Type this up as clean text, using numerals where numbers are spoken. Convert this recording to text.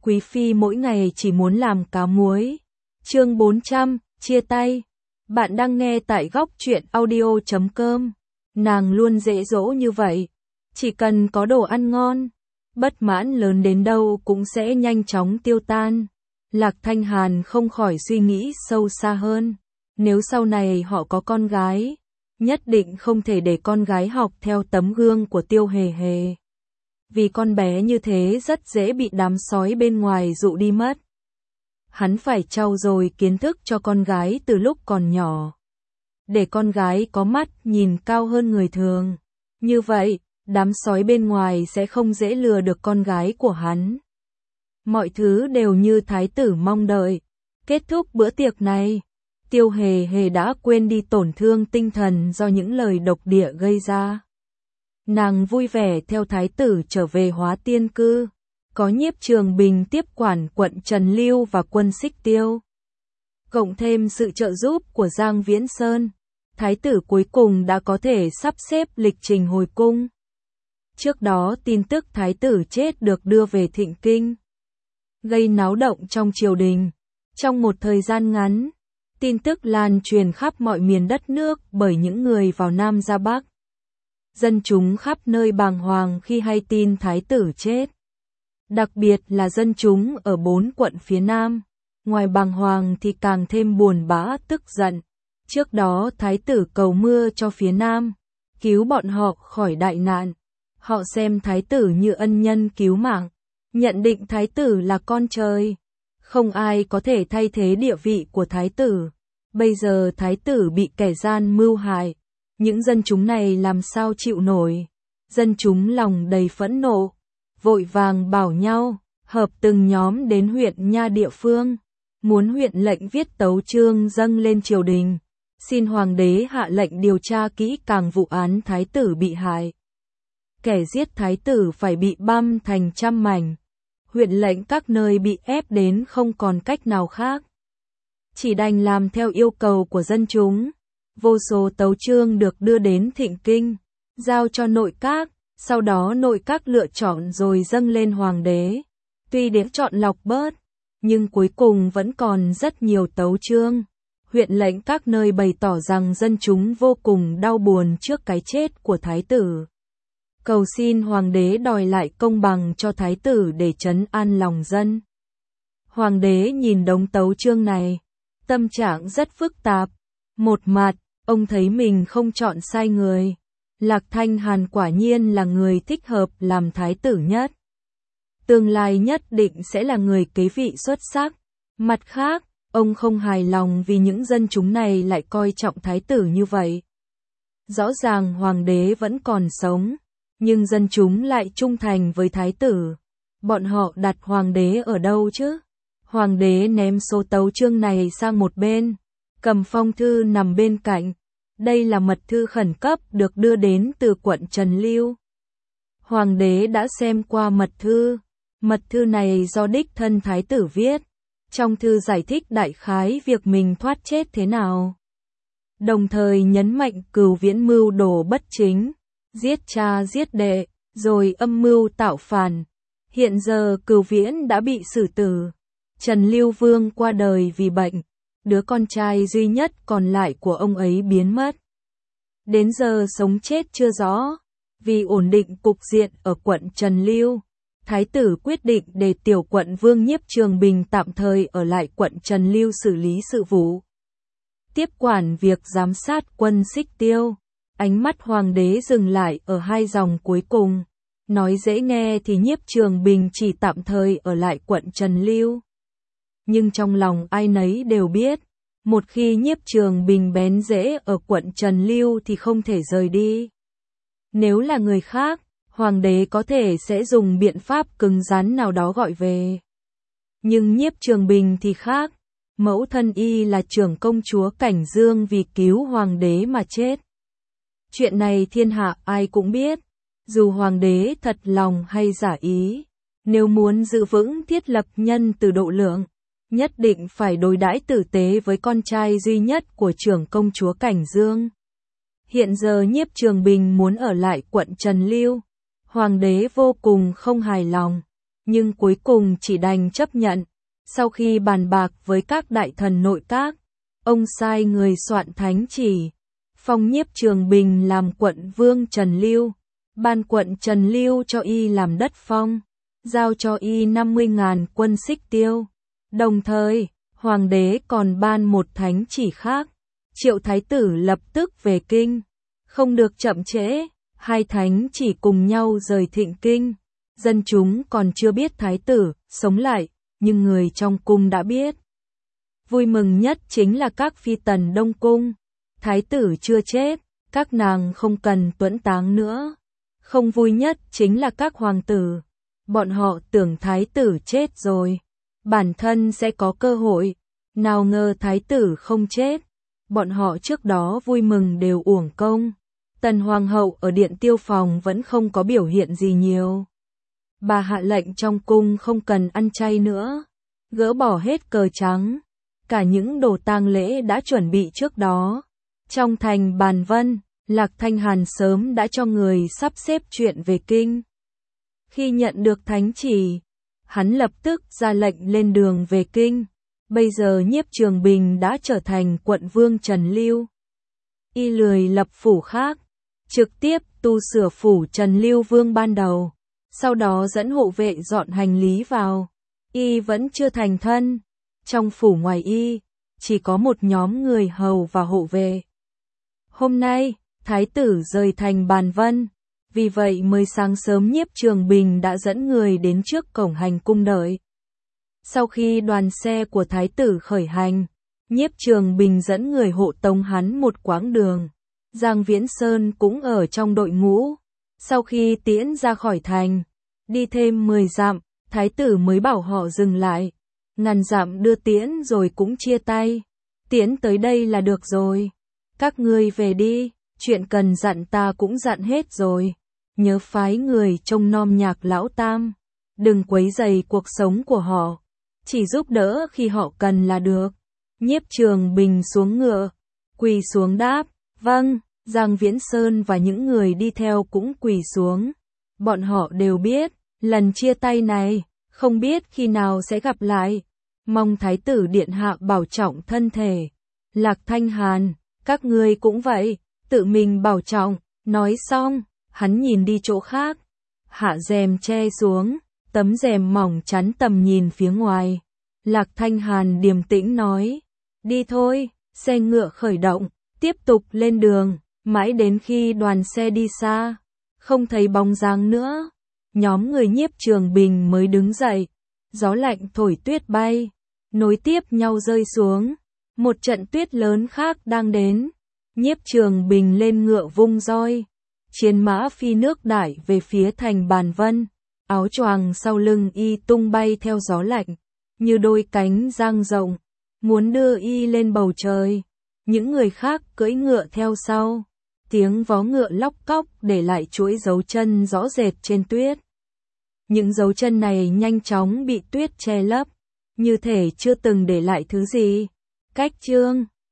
Quý phi mỗi ngày chỉ muốn làm cá muối. Chương 400, chia tay. Bạn đang nghe tại góc truyện audio.com. Nàng luôn dễ dỗ như vậy. Chỉ cần có đồ ăn ngon, bất mãn lớn đến đâu cũng sẽ nhanh chóng tiêu tan. Lạc Thanh Hàn không khỏi suy nghĩ sâu xa hơn. Nếu sau này họ có con gái, nhất định không thể để con gái học theo tấm gương của Tiêu Hề Hề. Vì con bé như thế rất dễ bị đám sói bên ngoài dụ đi mất. Hắn phải trau dồi kiến thức cho con gái từ lúc còn nhỏ, để con gái có mắt nhìn cao hơn người thường. Như vậy, đám sói bên ngoài sẽ không dễ lừa được con gái của hắn. Mọi thứ đều như thái tử mong đợi. Kết thúc bữa tiệc này, Tiêu Hề Hề đã quên đi tổn thương tinh thần do những lời độc địa gây ra. Nàng vui vẻ theo thái tử trở về Hóa Tiên Cư, có Nhiếp Trường Bình tiếp quản quận Trần Lưu và quân Xích Tiêu. Cộng thêm sự trợ giúp của Giang Viễn Sơn, thái tử cuối cùng đã có thể sắp xếp lịch trình hồi cung. Trước đó tin tức thái tử chết được đưa về Thịnh Kinh, gây náo động trong triều đình. Trong một thời gian ngắn, tin tức lan truyền khắp mọi miền đất nước bởi những người vào Nam ra Bắc. Dân chúng khắp nơi bàng hoàng khi hay tin thái tử chết. Đặc biệt là dân chúng ở 4 quận phía Nam. Ngoài bàng hoàng thì càng thêm buồn bã tức giận. Trước đó thái tử cầu mưa cho phía Nam, cứu bọn họ khỏi đại nạn. Họ xem thái tử như ân nhân cứu mạng, nhận định thái tử là con trời. Không ai có thể thay thế địa vị của thái tử. Bây giờ thái tử bị kẻ gian mưu hại. Những dân chúng này làm sao chịu nổi. Dân chúng lòng đầy phẫn nộ, vội vàng bảo nhau, hợp từng nhóm đến huyện nha địa phương, muốn huyện lệnh viết tấu chương dâng lên triều đình, xin hoàng đế hạ lệnh điều tra kỹ càng vụ án thái tử bị hại. Kẻ giết thái tử phải bị băm thành trăm mảnh. Huyện lệnh các nơi bị ép đến không còn cách nào khác, chỉ đành làm theo yêu cầu của dân chúng. Vô số tấu chương được đưa đến Thịnh Kinh, giao cho nội các, sau đó nội các lựa chọn rồi dâng lên hoàng đế. Tuy để chọn lọc bớt, nhưng cuối cùng vẫn còn rất nhiều tấu chương. Huyện lệnh các nơi bày tỏ rằng dân chúng vô cùng đau buồn trước cái chết của thái tử, cầu xin hoàng đế đòi lại công bằng cho thái tử để trấn an lòng dân. Hoàng đế nhìn đống tấu chương này, tâm trạng rất phức tạp. Một mặt, ông thấy mình không chọn sai người. Lạc Thanh Hàn quả nhiên là người thích hợp làm thái tử nhất. Tương lai nhất định sẽ là người kế vị xuất sắc. Mặt khác, ông không hài lòng vì những dân chúng này lại coi trọng thái tử như vậy. Rõ ràng hoàng đế vẫn còn sống, nhưng dân chúng lại trung thành với thái tử. Bọn họ đặt hoàng đế ở đâu chứ? Hoàng đế ném số tấu chương này sang một bên, cầm phong thư nằm bên cạnh. Đây là mật thư khẩn cấp được đưa đến từ quận Trần Lưu. Hoàng đế đã xem qua mật thư. Mật thư này do đích thân thái tử viết. Trong thư giải thích đại khái việc mình thoát chết thế nào, đồng thời nhấn mạnh Cửu Viễn mưu đồ bất chính, giết cha giết đệ, rồi âm mưu tạo phản. Hiện giờ Cửu Viễn đã bị xử tử. Trần Lưu Vương qua đời vì bệnh. Đứa con trai duy nhất còn lại của ông ấy biến mất. Đến giờ sống chết chưa rõ. Vì ổn định cục diện ở quận Trần Lưu, thái tử quyết định để tiểu quận vương Nhiếp Trường Bình tạm thời ở lại quận Trần Lưu xử lý sự vụ, tiếp quản việc giám sát quân Xích Tiêu. Ánh mắt hoàng đế dừng lại ở hai dòng cuối cùng. Nói dễ nghe thì Nhiếp Trường Bình chỉ tạm thời ở lại quận Trần Lưu. Nhưng trong lòng ai nấy đều biết, một khi Nhiếp Trường Bình bén rễ ở quận Trần Lưu thì không thể rời đi. Nếu là người khác, hoàng đế có thể sẽ dùng biện pháp cứng rắn nào đó gọi về. Nhưng Nhiếp Trường Bình thì khác. Mẫu thân y là trưởng công chúa Cảnh Dương vì cứu hoàng đế mà chết. Chuyện này thiên hạ ai cũng biết. Dù hoàng đế thật lòng hay giả ý, nếu muốn giữ vững thiết lập nhân từ độ lượng, nhất định phải đối đãi tử tế với con trai duy nhất của trưởng công chúa Cảnh Dương. Hiện giờ Nhiếp Trường Bình muốn ở lại quận Trần Lưu. Hoàng đế vô cùng không hài lòng. nhưng cuối cùng chỉ đành chấp nhận. Sau khi bàn bạc với các đại thần nội các, ông sai người soạn thánh chỉ, phong Nhiếp Trường Bình làm quận vương Trần Lưu, ban quận Trần Lưu cho y làm đất phong, giao cho y 50.000 quân xích tiêu. Đồng thời, hoàng đế còn ban một thánh chỉ khác, triệu thái tử lập tức về kinh, không được chậm trễ. Hai thánh chỉ cùng nhau rời Thịnh Kinh. Dân chúng còn chưa biết thái tử sống lại, nhưng người trong cung đã biết. Vui mừng nhất chính là các phi tần Đông Cung. Thái tử chưa chết, các nàng không cần tuẫn táng nữa. Không vui nhất chính là các hoàng tử. Bọn họ tưởng thái tử chết rồi, bản thân sẽ có cơ hội. Nào ngờ thái tử không chết. Bọn họ trước đó vui mừng đều uổng công. Tần Hoàng hậu ở Điện Tiêu Phòng vẫn không có biểu hiện gì nhiều. Bà hạ lệnh trong cung không cần ăn chay nữa, gỡ bỏ hết cờ trắng, cả những đồ tang lễ đã chuẩn bị trước đó. Trong thành Bàn Vân, Lạc Thanh Hàn sớm đã cho người sắp xếp chuyện về kinh. Khi nhận được thánh chỉ, hắn lập tức ra lệnh lên đường về kinh. Bây giờ Nhiếp Trường Bình đã trở thành quận vương Trần Lưu. Y lười lập phủ khác, trực tiếp tu sửa phủ Trần Lưu Vương ban đầu, sau đó dẫn hộ vệ dọn hành lý vào. Y vẫn chưa thành thân, trong phủ ngoài y, chỉ có một nhóm người hầu và hộ vệ. Hôm nay, thái tử rời thành Bàn Vân, vì vậy mới sáng sớm Nhiếp Trường Bình đã dẫn người đến trước cổng hành cung đợi. Sau khi đoàn xe của thái tử khởi hành, Nhiếp Trường Bình dẫn người hộ tống hắn một quãng đường. Giang Viễn Sơn cũng ở trong đội ngũ. Sau khi tiễn ra khỏi thành, đi thêm 10 dặm, thái tử mới bảo họ dừng lại. Ngàn dặm đưa tiễn rồi cũng chia tay. Tiễn tới đây là được rồi. Các ngươi về đi, chuyện cần dặn ta cũng dặn hết rồi. Nhớ phái người trông nom Nhạc lão tam. Đừng quấy rầy cuộc sống của họ. Chỉ giúp đỡ khi họ cần là được. Nhiếp Trường Bình xuống ngựa, quỳ xuống đáp. Vâng, Giang Viễn Sơn và những người đi theo cũng quỳ xuống. Bọn họ đều biết, lần chia tay này, không biết khi nào sẽ gặp lại. Mong thái tử điện hạ bảo trọng thân thể. Lạc Thanh Hàn, các ngươi cũng vậy, tự mình bảo trọng. Nói xong, hắn nhìn đi chỗ khác. Hạ rèm che xuống, tấm rèm mỏng chắn tầm nhìn phía ngoài. Lạc Thanh Hàn điềm tĩnh nói, đi thôi, xe ngựa khởi động, tiếp tục lên đường. Mãi đến khi đoàn xe đi xa, không thấy bóng dáng nữa, nhóm người Nhiếp Trường Bình mới đứng dậy. Gió lạnh thổi tuyết bay, nối tiếp nhau rơi xuống. Một trận tuyết lớn khác đang đến. Nhiếp Trường Bình lên ngựa vung roi, chiến mã phi nước đại về phía thành Bàn Vân. Áo choàng sau lưng y tung bay theo gió lạnh, như đôi cánh dang rộng, muốn đưa y lên bầu trời. Những người khác cưỡi ngựa theo sau. Tiếng vó ngựa lóc cóc để lại chuỗi dấu chân rõ rệt trên tuyết. Những dấu chân này nhanh chóng bị tuyết che lấp, như thể chưa từng để lại thứ gì. Cách chương